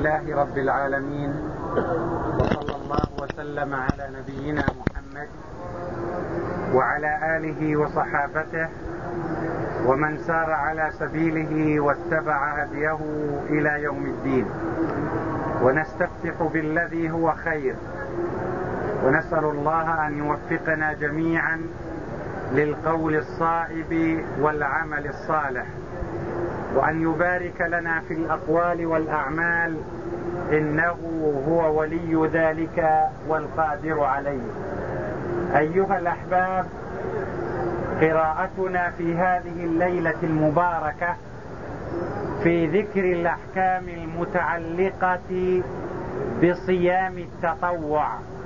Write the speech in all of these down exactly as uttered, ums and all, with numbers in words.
لله رب العالمين، وصلى الله وسلم على نبينا محمد وعلى آله وصحابته ومن سار على سبيله واتبع هديه إلى يوم الدين. ونستفتح بالذي هو خير، ونسأل الله أن يوفقنا جميعا للقول الصائب والعمل الصالح، وأن يبارك لنا في الأقوال والأعمال، إنه هو ولي ذلك والقادر عليه. أيها الأحباب، قراءتنا في هذه الليلة المباركة في ذكر الأحكام المتعلقة بصيام التطوع،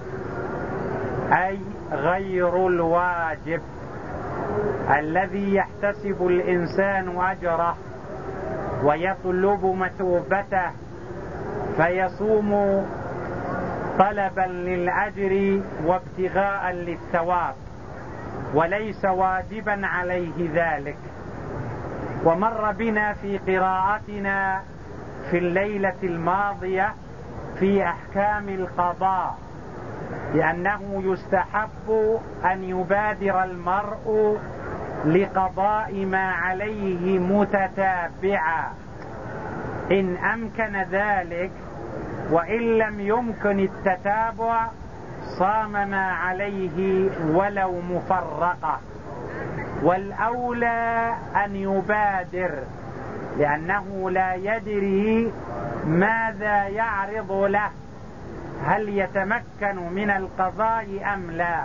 أي غير الواجب الذي يحتسب الإنسان أجره ويطلب مثوبته فيصوم طلبا للأجر وابتغاء للثواب، وليس واجبا عليه ذلك. ومر بنا في قراءتنا في الليلة الماضية في أحكام القضاء، لأنه يستحب أن يبادر المرء لقضاء ما عليه متتابعا إن أمكن ذلك، وإن لم يمكن التتابع صام ما عليه ولو مفرقة. والأولى أن يبادر، لأنه لا يدري ماذا يعرض له، هل يتمكن من القضاء أم لا،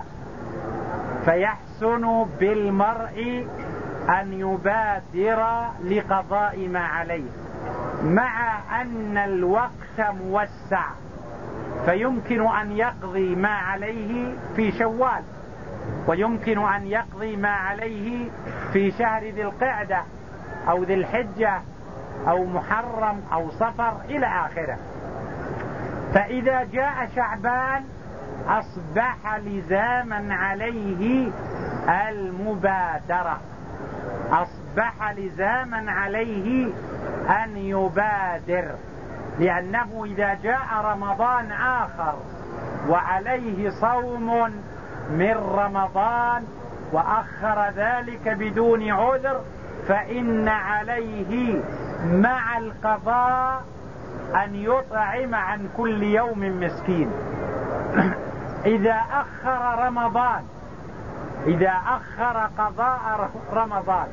فيحسن بالمرء أن يبادر لقضاء ما عليه، مع أن الوقت موسع، فيمكن أن يقضي ما عليه في شوال، ويمكن أن يقضي ما عليه في شهر ذي القعدة أو ذي الحجة أو محرم أو صفر إلى آخره. فإذا جاء شعبان أصبح لزاما عليه المبادرة، أصبح لزاما عليه أن يبادر، لأنه إذا جاء رمضان آخر وعليه صوم من رمضان وأخر ذلك بدون عذر، فإن عليه مع القضاء أن يطعم عن كل يوم مسكين. إذا أخر رمضان، إذا أخر قضاء رمضان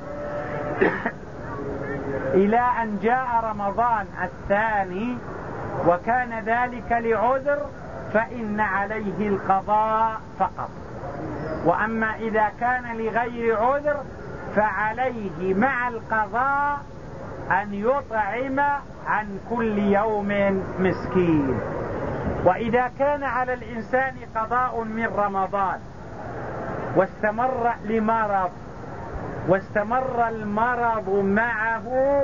إلى أن جاء رمضان الثاني وكان ذلك لعذر، فإن عليه القضاء فقط. وأما إذا كان لغير عذر فعليه مع القضاء أن يطعم عن كل يوم مسكين. وإذا كان على الإنسان قضاء من رمضان واستمر لمرض، واستمر المرض معه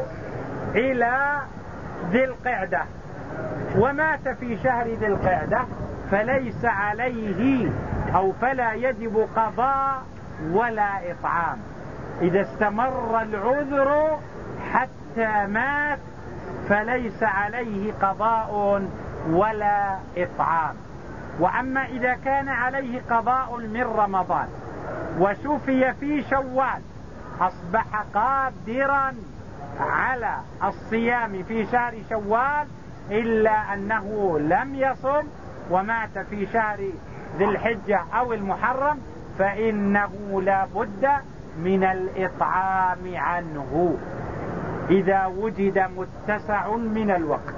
إلى ذي القعدة ومات في شهر ذي القعدة، فليس عليه أو فلا يجب قضاء ولا إطعام. إذا استمر العذر حتى مات فليس عليه قضاء ولا إطعام. وأما إذا كان عليه قضاء من رمضان وشفي في شوال، أصبح قادرا على الصيام في شهر شوال، إلا أنه لم يصم ومات في شهر ذي الحجة أو المحرم، فإنه لا بد من الإطعام عنه إذا وجد متسع من الوقت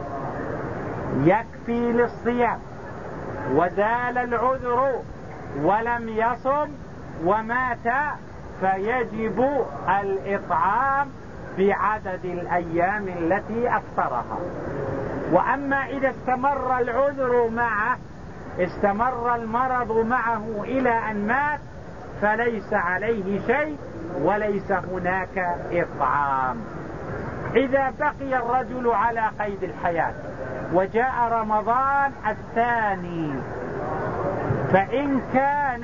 يكفي للصيام وزال العذر ولم يصم ومات، فيجب الإطعام بعدد الأيام التي أفطرها. وأما إذا استمر العذر معه، استمر المرض معه إلى أن مات، فليس عليه شيء وليس هناك إطعام. إذا بقي الرجل على قيد الحياة وجاء رمضان الثاني، فإن كان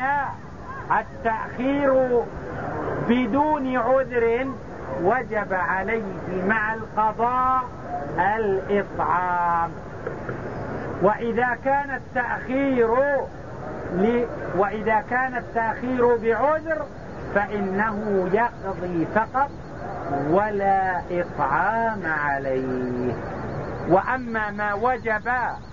التأخير بدون عذر وجب عليه مع القضاء الإطعام، وإذا كان التأخير ل... وإذا كان التأخير بعذر فإنه يقضي فقط ولا إطعام عليه. وأما ما وجب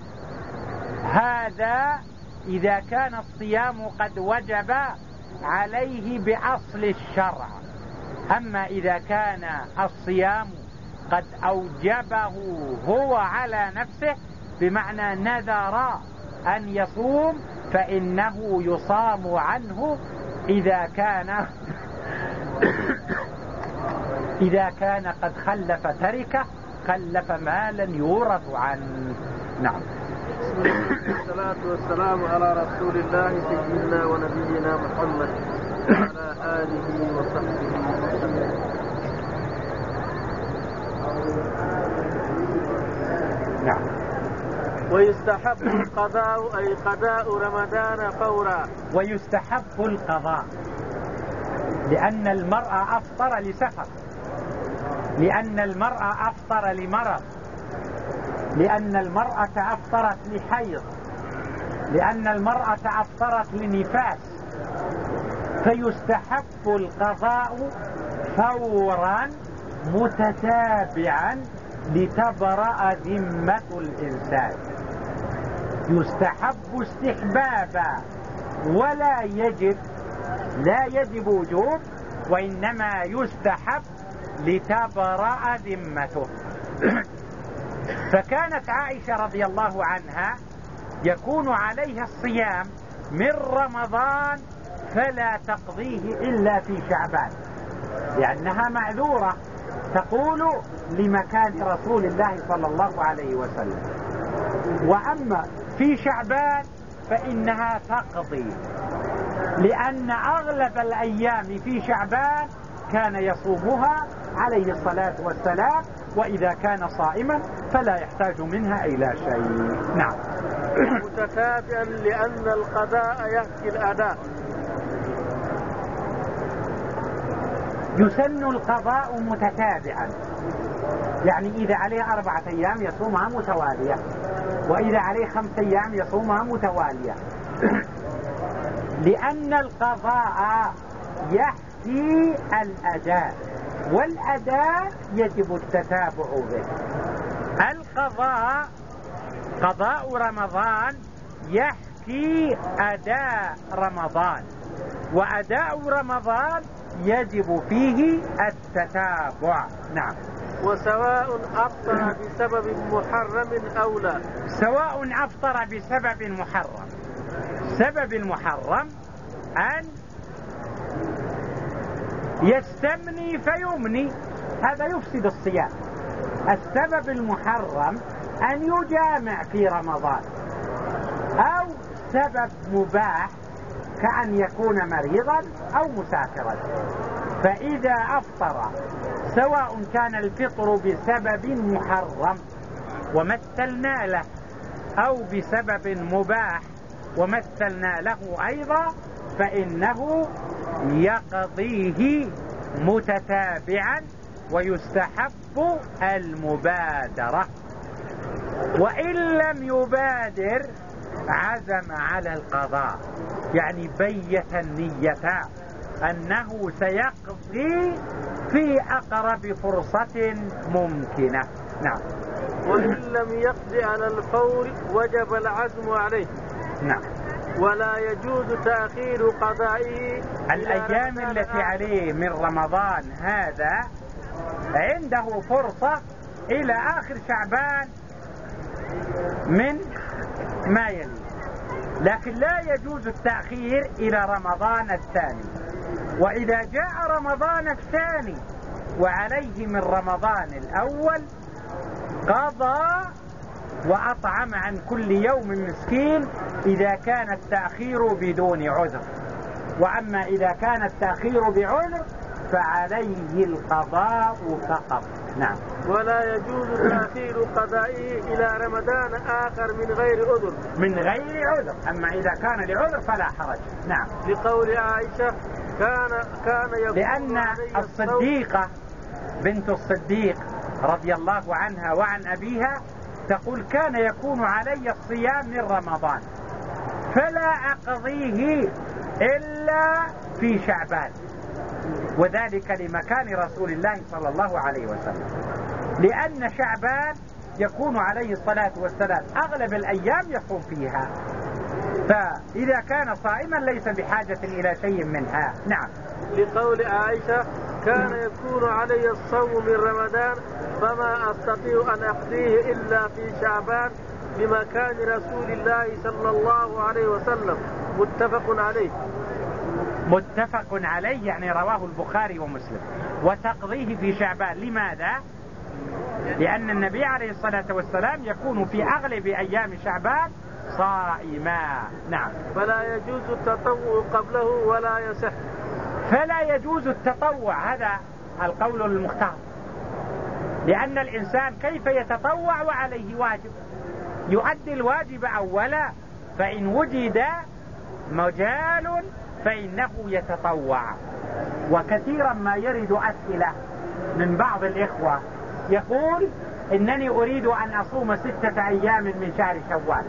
هذا إذا كان الصيام قد وجب عليه بأصل الشرع. أما إذا كان الصيام قد أوجبه هو على نفسه بمعنى نذر أن يصوم فإنه يصام عنه إذا كان إذا كان قد خلف تركه خلف مالا يورث عنه. نعم. والصلاة والسلام على رسول الله سيدنا ونبينا محمد وعلى آله وصحبه وسلم. نعم. ويستحب القضاء أي قضاء رمضان فورا. ويستحب القضاء لأن المرأة أفطر لسفر، لأن المرأة أفطر لمرض، لأن المرأة أفطرت لحيض، لأن المرأة أفطرت لنفاس، فيستحب القضاء فورا متتابعا لتبرأ ذمة الإنسان. يستحب استحبابا ولا يجب، لا يجب وجوب، وإنما يستحب لتبرأ ذمته. فكانت عائشة رضي الله عنها يكون عليها الصيام من رمضان فلا تقضيه إلا في شعبان لأنها معذورة، تقول لمكان رسول الله صلى الله عليه وسلم. وأما في شعبان فإنها تقضي لأن أغلب الأيام في شعبان كان يصومها عليه الصلاة والسلام، وإذا كان صائما فلا يحتاج منها إلى شيء. نعم. متتابعا لأن القضاء يحكي الأداء. يسن القضاء متتابعا، يعني إذا عليه أربعة أيام يصومها متوالية، وإذا عليه خمسة أيام يصومها متوالية، لأن القضاء يحكي الأداء، والأداء يجب التتابع به. القضاء قضاء رمضان يحكي أداء رمضان، وأداء رمضان يجب فيه التتابع. نعم. وسواء أفطر بسبب محرم أو لا. سواء أفطر بسبب محرم. سبب المحرم أن يستمني فيمني، هذا يفسد الصيام. السبب المحرم أن يجامع في رمضان، أو سبب مباح كأن يكون مريضا أو مسافرا. فإذا أفطر سواء كان الفطر بسبب محرم ومثلنا له أو بسبب مباح ومثلنا له أيضا، فإنه يقضيه متتابعا، ويستحب المبادرة. وإن لم يبادر عزم على القضاء، يعني بيت النية أنه سيقضي في أقرب فرصة ممكنة. نعم. وإن لم يقضي على الفور وجب العزم عليه. نعم. ولا يجوز تأخير قضائه. الأيام التي عليه من رمضان هذا عنده فرصة إلى آخر شعبان من ما يلي، لكن لا يجوز التأخير إلى رمضان الثاني. وإذا جاء رمضان الثاني وعليه من رمضان الأول قضى وأطعم عن كل يوم مسكين إذا كان التأخير بدون عذر. وأما إذا كان التأخير بعذر فعليه القضاء فقط. نعم. ولا يجوز تأخير قضائه إلى رمضان آخر من غير عذر. من غير عذر، أما إذا كان لعذر فلا حرج. نعم. لقول عائشة كان كان يقول لأن الصديقة بنت الصديق رضي الله عنها وعن أبيها تقول كان يكون علي الصيام من رمضان فلا أقضيه إلا في شعبان، وذلك لمكان رسول الله صلى الله عليه وسلم، لأن شعبان يكون عليه الصلاة والسلام أغلب الأيام يصوم فيها، فإذا كان صائما ليس بحاجة إلى شيء منها. نعم. لقول عائشة كان يكون علي الصوم من رمضان فما أستطيع أن أقضيه إلا في شعبان لمكان رسول الله صلى الله عليه وسلم. متفق عليه. متفق عليه يعني رواه البخاري ومسلم. وتقضيه في شعبان لماذا؟ لأن النبي عليه الصلاة والسلام يكون في أغلب أيام شعبان صائما. نعم. فلا يجوز التطوع قبله ولا يصح. فلا يجوز التطوع، هذا القول المختار، لأن الإنسان كيف يتطوع وعليه واجب؟ يؤدي الواجب أولا، فإن وجد مجال فإنه يتطوع. وكثيرا ما يرد أسئلة من بعض الإخوة يقول إنني أريد أن أصوم ستة أيام من شهر شوال،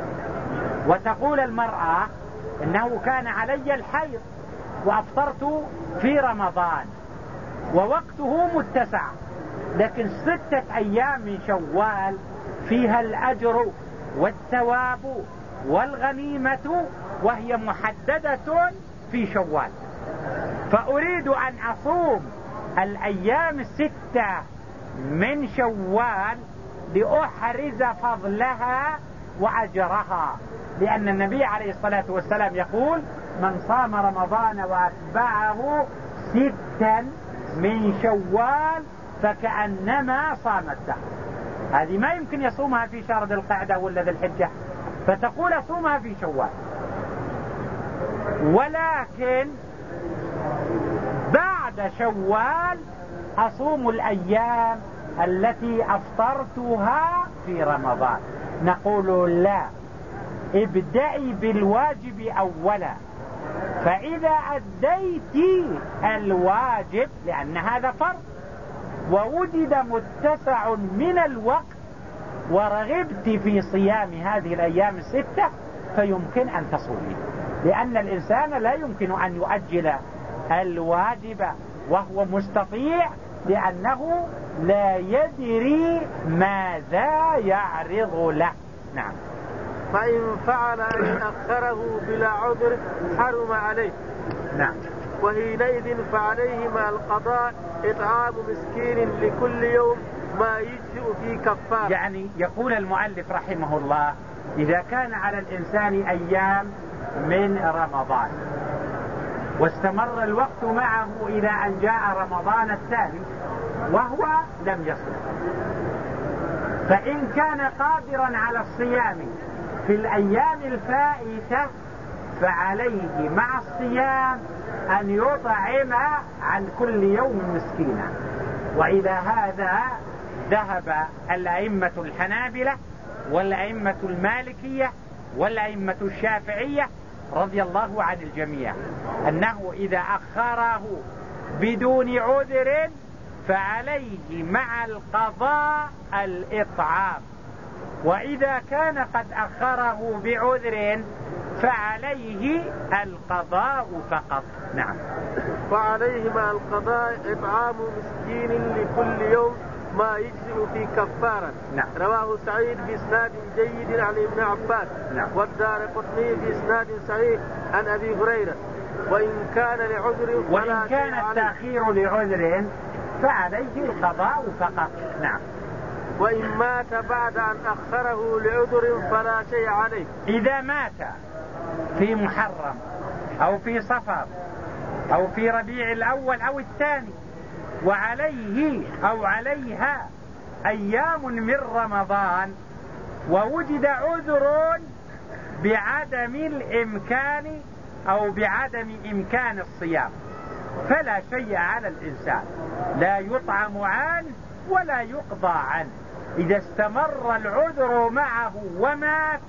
وتقول المرأة إنه كان علي الحيض وأفطرت في رمضان ووقته متسع، لكن ستة أيام من شوال فيها الأجر والثواب والغنيمة وهي محددة في شوال، فأريد أن أصوم الأيام الستة من شوال لأحرز فضلها وأجرها، لأن النبي عليه الصلاة والسلام يقول من صام رمضان وأتبعه ستا من شوال فكأنما صام الدهر. هذه ما يمكن يصومها في شهر ذي القعدة ولا ذي الحجة، فتقول أصومها في شوال. ولكن بعد شوال أصوم الأيام التي أفطرتها في رمضان. نقول لا، ابدأي بالواجب أولا، فإذا أديت الواجب لأن هذا فرض ووجد متسع من الوقت ورغبت في صيام هذه الأيام الستة فيمكن أن تصومي، لأن الإنسان لا يمكن أن يؤجل الواجب وهو مستطيع، لأنه لا يدري ماذا يعرض له. نعم. فإن فعل أن أخره بلا عذر حرم عليه. نعم. وحينئذ فعليه مع القضاء إطعام مسكين لكل يوم ما يجزئ في كفارة. يعني يقول المؤلف رحمه الله إذا كان على الإنسان أيام من رمضان واستمر الوقت معه إلى أن جاء رمضان الثاني وهو لم يصم، فإن كان قادرا على الصيام في الأيام الفائتة فعليه مع الصيام أن يطعم عن كل يوم مسكينا. وإلى هذا ذهب الأئمة الحنابلة والأئمة المالكية والأئمة الشافعية رضي الله عن الجميع، أنه إذا أخره بدون عذر فعليه مع القضاء الإطعام، وإذا كان قد أخره بعذر فعليه القضاء فقط. نعم. وعليه مع القضاء إطعام مسكين لكل يوم ما يجزئ في كفارة. نعم. رواه سعيد بإسناد جيد عن ابن عباس. نعم. والدارقطني بإسناد صحيح عن أبي هريرة. وإن كان لعذر وإن كان التأخير لعذر فعليه القضاء فقط. نعم. وإن مات بعد أن أخره لعذر فلا شيء عليه. إذا مات في محرم أو في صفر أو في ربيع الأول أو الثاني وعليه أو عليها أيام من رمضان ووجد عذر بعدم الإمكان أو بعدم إمكان الصيام فلا شيء على الإنسان، لا يطعم عنه ولا يقضى عنه. إذا استمر العذر معه ومات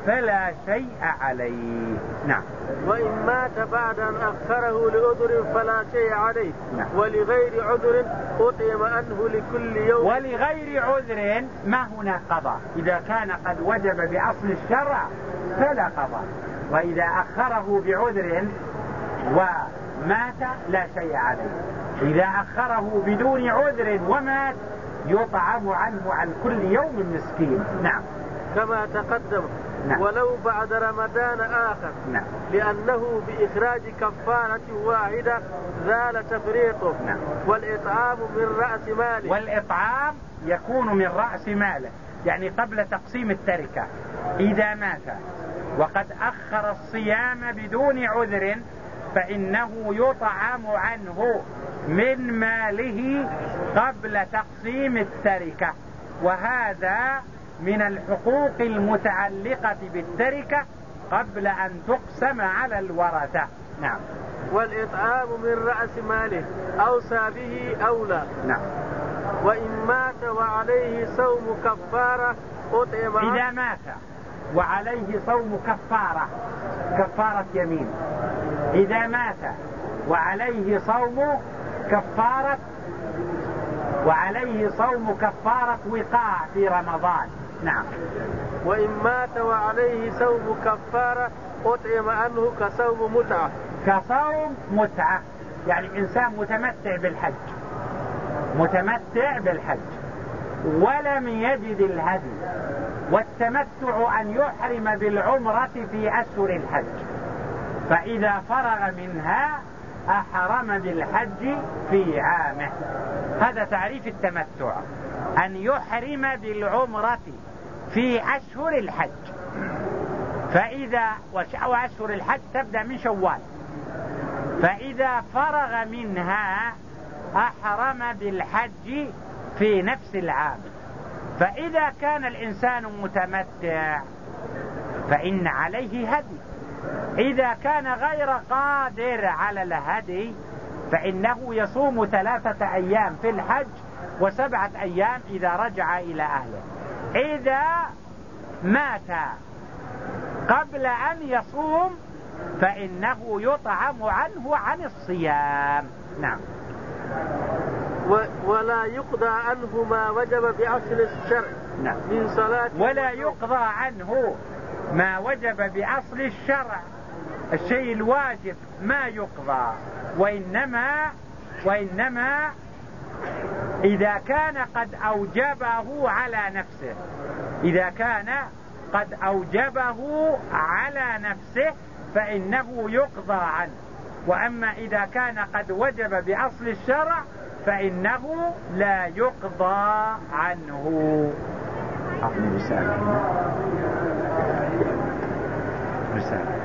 فلا شيء عليه. نعم. وإن مات بعد أن أخره لعذر فلا شيء عليه. نعم. ولغير عذر أطعم عنه لكل يوم. ولغير عذر ما هنا قضاء، إذا كان قد وجب بأصل الشرع فلا قضاء، وإذا أخره بعذر ومات لا شيء عليه. إذا أخره بدون عذر ومات يطعم عنه عن كل يوم مسكين. نعم. كما تقدم. نعم. ولو بعد رمضان آخر. نعم. لأنه بإخراج كفارة واحدة زال تفريطه. نعم. والإطعام من رأس ماله. والإطعام يكون من رأس ماله، يعني قبل تقسيم التركة. إذا مات وقد أخر الصيام بدون عذر فإنه يطعم عنه من ماله قبل تقسيم التركة، وهذا من الحقوق المتعلقة بالتركة قبل أن تقسم على الورثة. نعم. والإطعام من رأس ماله أوصى به أولى. نعم. وإن مات وعليه صوم كفارة أطعم. إذا مات وعليه صوم كفارة، كفارة يمين، إذا مات وعليه صوم كفارة وعليه صوم كفارة وقاع في رمضان. نعم. وإن مات وعليه صوم كفارة أطعم عنه كصوم متعة. كصوم متعة، يعني إنسان متمتع بالحج، متمتع بالحج ولم يجد الهدي، والتمتع أن يحرم بالعمرة في أشهر الحج، فإذا فرغ منها أحرم بالحج في عامه. هذا تعريف التمتع، أن يحرم بالعمرة في أشهر الحج، فإذا وأشهر الحج تبدأ من شوال، فإذا فرغ منها أحرم بالحج في نفس العام. فإذا كان الإنسان متمتع فإن عليه هدي، إذا كان غير قادر على الهدي فإنه يصوم ثلاثة أيام في الحج وسبعة أيام إذا رجع إلى أهله. إذا مات قبل أن يصوم فإنه يطعم عنه عن الصيام. نعم. ولا يقضى عنه ما وجب بأصل الشرع. نعم. من صلاة. ولا يقضى عنه ما وجب بأصل الشرع، الشيء الواجب ما يقضى، وإنما وإنما إذا كان قد أوجبه على نفسه، إذا كان قد أوجبه على نفسه فإنه يقضى عنه. وأما إذا كان قد وجب بأصل الشرع فإنه لا يقضى عنه. أعطني رسالة رسالة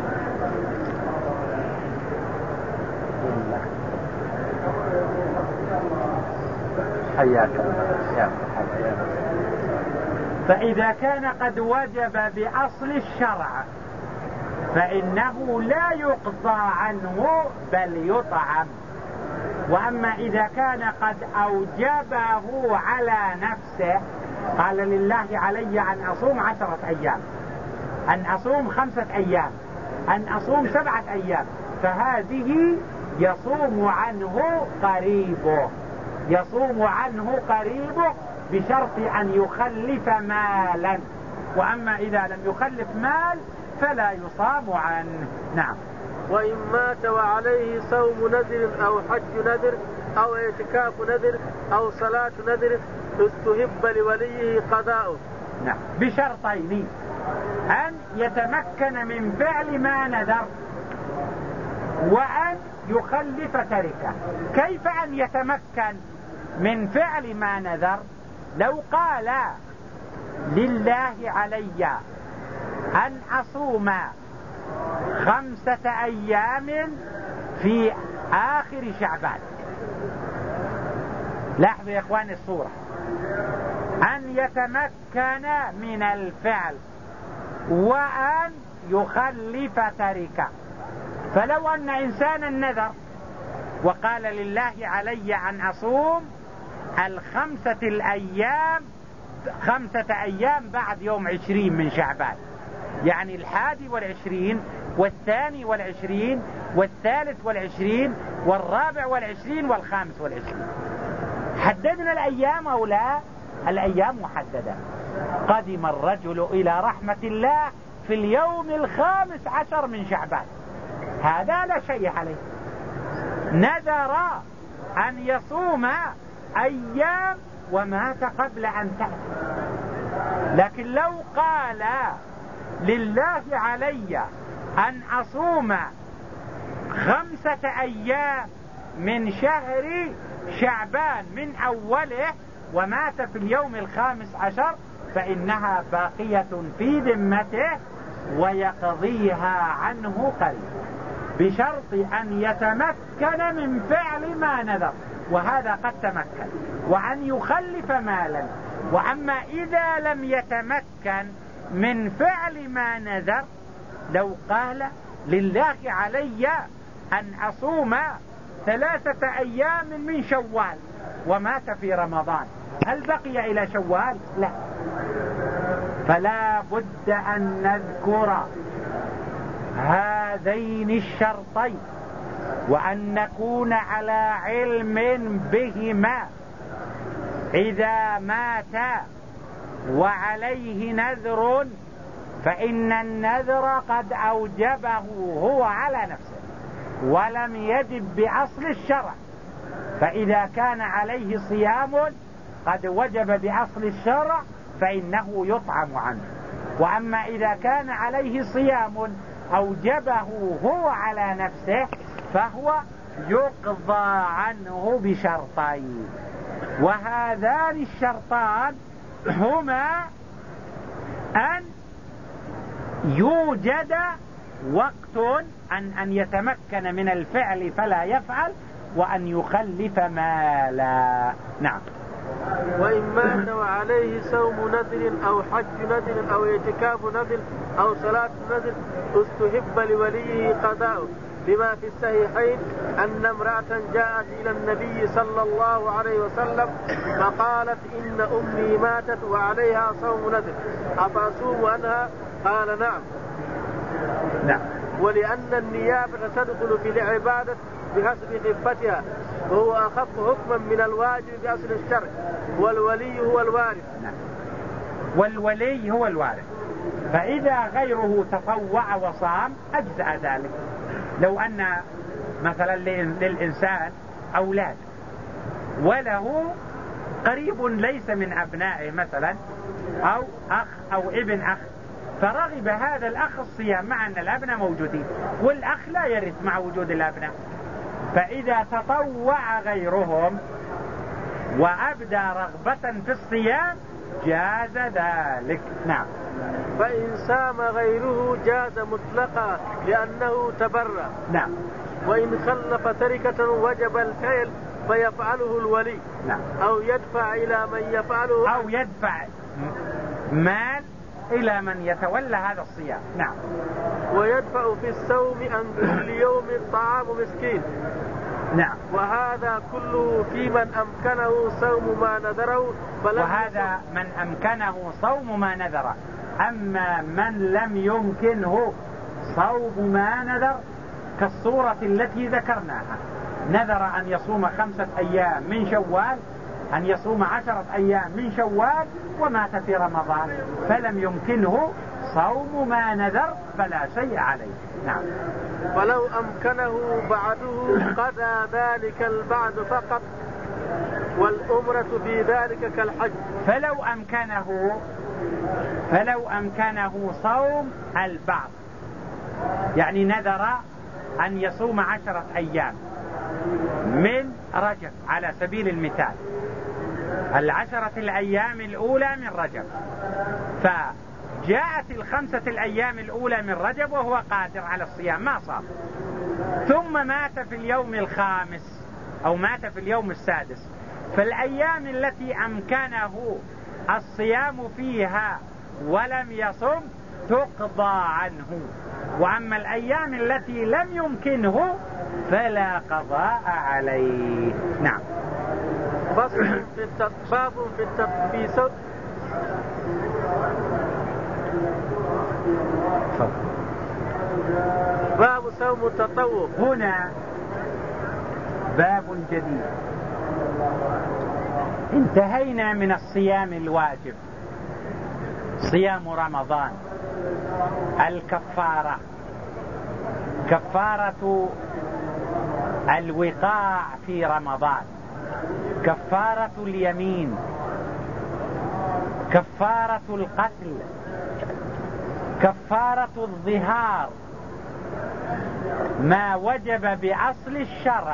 حياك الله. فإذا كان قد وجب بأصل الشرع فإنه لا يقضى عنه بل يطعم. وأما إذا كان قد أوجبه على نفسه، قال لله علي أن أصوم عشرة أيام، أن أصوم خمسة أيام، أن أصوم سبعة أيام، فهذه يصوم عنه قريبه، يصوم عنه قريبه بشرط أن يخلف مالا. وأما إذا لم يخلف مال فلا يصام عنه. نعم. وإن مات وعليه صوم نذر أو حج نذر أو اعتكاف نذر أو صلاة نذر استهب لوليه قضاؤه. نعم. بشرطين: أن يتمكن من فعل ما نذر، وأن يخلف تركه. كيف أن يتمكن من فعل ما نذر؟ لو قال لله علي أن أصوم خمسة أيام في آخر شعبان، لاحظوا يا إخواني الصورة، أن يتمكن من الفعل وأن يخلف تركه. فلو أن إنسانا نذر وقال لله علي أن أصوم الخمسة الأيام خمسة أيام بعد يوم عشرين من شعبان، يعني الحادي والعشرين والثاني والعشرين والثالث والعشرين والرابع والعشرين والخامس والعشرين. حددنا الأيام أو لا؟ الأيام محددة. قدم الرجل إلى رحمة الله في اليوم الخامس عشر من شعبان، هذا لا شيء عليه. نذر أن يصوم أيام ومات قبل أن تأتي. لكن لو قال لله علي أن أصوم خمسة أيام من شهر شعبان من أوله ومات في اليوم الخامس عشر فإنها باقية في ذمته ويقضيها عنه قريب، بشرط أن يتمكن من فعل ما نذر، وهذا قد تمكن، وأن يخلف مالا. وأما إذا لم يتمكن من فعل ما نذر، لو قال لله علي أن أصوم ثلاثة أيام من شوال ومات في رمضان، هل بقي إلى شوال؟ لا. فلا بد أن نذكر هذين الشرطين وأن نكون على علم بهما. إذا مات وعليه نذر فإن النذر قد أوجبه هو على نفسه ولم يجب بأصل الشرع. فإذا كان عليه صيام قد وجب بأصل الشرع فإنه يطعم عنه. وأما إذا كان عليه صيام أوجبه هو على نفسه فهو يقضى عنه بشرطين، وهذان الشرطان هما أن يوجد وقت أن, أن يتمكن من الفعل فلا يفعل، وأن يخلف مالا. نعم. وإن مات وعليه صوم نذر أو حج نذر أو اعتكاف نذر أو صلاة نذر استحب لوليه قضاءه، لما في الصحيحين أن امرأة جاءت إلى النبي صلى الله عليه وسلم فقالت إن أمي ماتت وعليها صوم نذر أفأصوم عنها؟ قال نعم. نعم. ولأن النيابة تدخل في العبادة بحسب خفتها، وهو أخف حكما من الواجب بأصل الشرع، والولي هو الوارث. نعم. والولي هو الوارث، فإذا غيره تطوع وصام أجزأ ذلك. لو أن مثلا للإنسان أولاد وله قريب ليس من أبنائه مثلا أو أخ أو ابن أخ، فرغب هذا الأخ الصيام مع أن الأبناء موجودين والأخ لا يرث مع وجود الأبناء، فإذا تطوع غيرهم وأبدى رغبة في الصيام جاز ذلك. نعم. فإن سام غيره جاز مطلقا لأنه تبرع. نعم. وإن خلف تركة وجب الفعل فيفعله الولي. نعم. أو يدفع إلى من يفعله، أو يدفع مال إلى من يتولى هذا الصيام. نعم. ويدفع في الصوم عن كل يوم طعام مسكين. نعم. وهذا كله في من أمكنه صوم ما نذره. وهذا من أمكنه صوم ما نذره. أما من لم يمكنه صوم ما نذر كالصورة التي ذكرناها، نذر أن يصوم خمسة أيام من شوال، أن يصوم عشرة أيام من شوال ومات في رمضان فلم يمكنه صوم ما نذر فلا شيء عليه. نعم. ولو أمكنه بعده قضى ذلك البعد فقط، والأمرة في ذلك كالحج. فلو أمكنه فلو أمكنه صوم البعض، يعني نذر أن يصوم عشرة أيام من رجب على سبيل المثال، العشرة الأيام الأولى من رجب، فجاءت الخمسة الأيام الأولى من رجب وهو قادر على الصيام ما صام، ثم مات في اليوم الخامس أو مات في اليوم السادس، فالأيام التي أمكنه الصيام فيها ولم يصم تقضى عنه، وأما الأيام التي لم يمكنه فلا قضاء عليه. نعم. فصل في التطباب في التطبيس باب صوم التطوع. هنا باب جديد. انتهينا من الصيام الواجب، صيام رمضان، الكفارة، كفارة الوقاع في رمضان، كفارة اليمين، كفارة القتل، كفارة الظهار، ما وجب بأصل الشرع،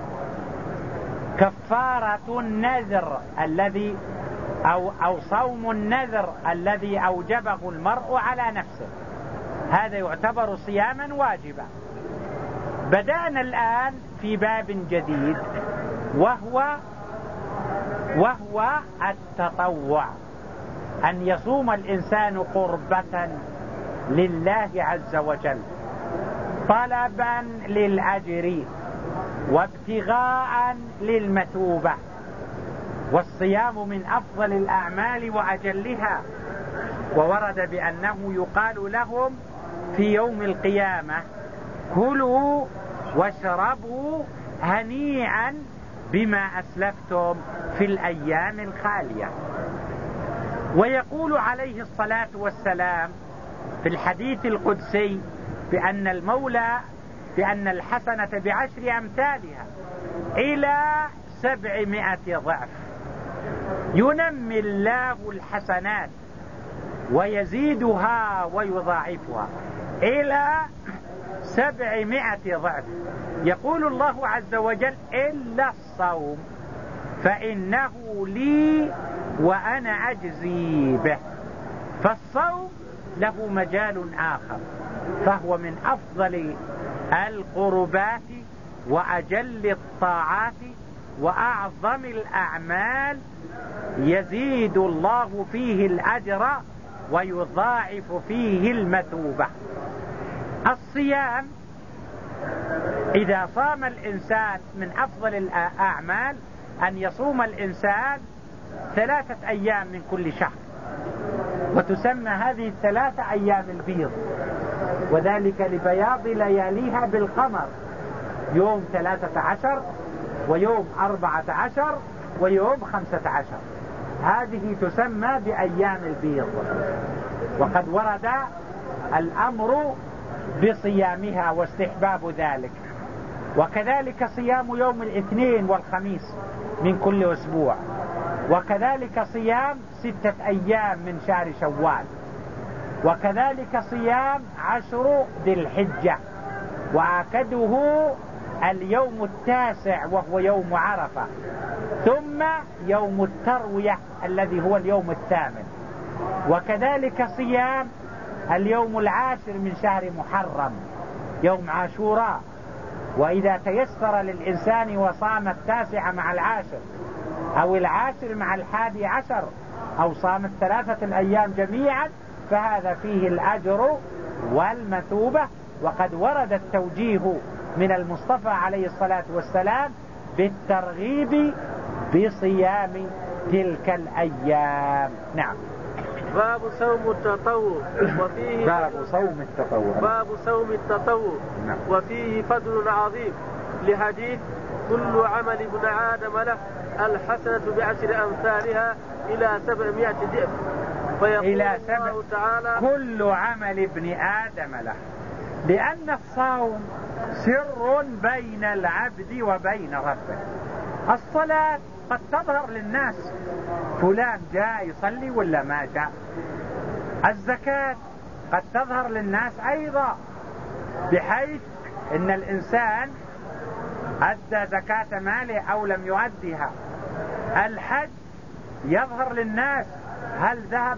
كفارة النذر الذي أو, أو صوم النذر الذي أوجبه المرء على نفسه، هذا يعتبر صياما واجبا. بدأنا الآن في باب جديد وهو وهو التطوع، أن يصوم الإنسان قربة لله عز وجل، طلبا للأجر وابتغاء للمثوبة. والصيام من أفضل الأعمال وأجلها، وورد بأنه يقال لهم في يوم القيامة: كلوا واشربوا هنيئا بما أسلفتم في الأيام الخالية. ويقول عليه الصلاة والسلام في الحديث القدسي بأن المولى بأن الحسنة بعشر أمثالها إلى سبعمائة ضعف، ينمي الله الحسنات ويزيدها ويضاعفها إلى سبعمائة ضعف. يقول الله عز وجل: إلا الصوم فإنه لي وأنا أجزي به. فالصوم له مجال آخر، فهو من أفضل القربات وأجل الطاعات وأعظم الأعمال، يزيد الله فيه الأجر ويضاعف فيه المثوبة. الصيام إذا صام الإنسان من أفضل الأعمال أن يصوم الإنسان ثلاثة أيام من كل شهر، وتسمى هذه الثلاثة أيام البيض، وذلك لبياض لياليها بالقمر، يوم ثلاثة عشر ويوم أربعة عشر ويوم خمسة عشر، هذه تسمى بأيام البيض. وقد ورد الأمر بصيامها واستحباب ذلك. وكذلك صيام يوم الاثنين والخميس من كل أسبوع، وكذلك صيام ستة أيام من شهر شوال، وكذلك صيام عشر ذي الحجة، وآكده اليوم التاسع وهو يوم عرفة، ثم يوم التروية الذي هو اليوم الثامن، وكذلك صيام اليوم العاشر من شهر محرم يوم عاشوراء. وإذا تيسر للإنسان وصام التاسع مع العاشر أو العاشر مع الحادي عشر أو صام الثلاثة الأيام جميعا فهذا فيه الأجر والمثوبة. وقد ورد التوجيه من المصطفى عليه الصلاة والسلام بالترغيب بصيام تلك الأيام. نعم. باب صوم التطوع وفيه باب صوم التطوع باب صوم التطوع نعم. وفيه فضل عظيم لحديث: كل عمل ابن آدم له الحسنة بعشر أمثالها إلى سبعمائة ضعف. فيقول إلى الله تعالى: كل عمل ابن آدم له، لأن الصوم سر بين العبد وبين ربه. الصلاة قد تظهر للناس، فلان جاء يصلي ولا ما جاء. الزكاة قد تظهر للناس أيضا، بحيث إن الإنسان أدى زكاة ماله أو لم يؤديها. الحج يظهر للناس، هل ذهب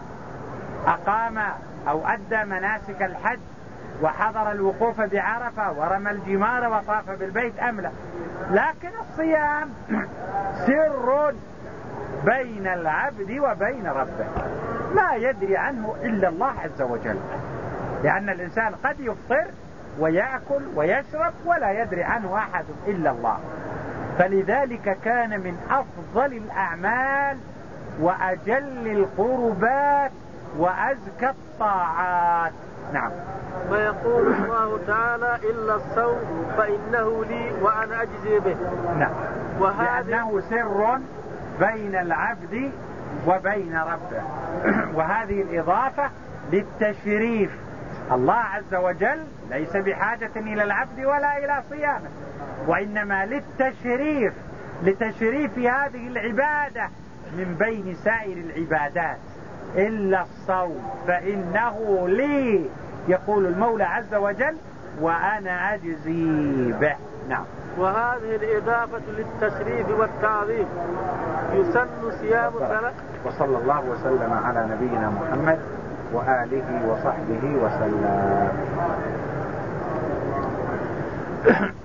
وأقام أو أدى مناسك الحج وحضر الوقوف بعرفة ورمى الجمار وطاف بالبيت أم لا. لكن الصيام سر بين العبد وبين ربه، لا يدري عنه إلا الله عز وجل، لأن الإنسان قد يفطر ويأكل ويشرب ولا يدري عنه أحد إلا الله. فلذلك كان من أفضل الأعمال وأجل القربات وأزكى الطاعات نعم. ويقول الله تعالى إلا الصوم فإنه لي وأنا أجزي به. نعم. وهذه لأنه سر بين العبد وبين ربه. وهذه الإضافة للتشريف. الله عز وجل ليس بحاجة إلى العبد ولا إلى صيامه، وإنما للتشريف، لتشريف هذه العبادة من بين سائر العبادات. إلا الصوم فإنه لي، يقول المولى عز وجل، وأنا أجزي به. نعم. وهذه الإضافة للتشريف والتعظيم. يسن صيام ثلاث. وصلى الله وسلم على نبينا محمد وآله وصحبه وسلم.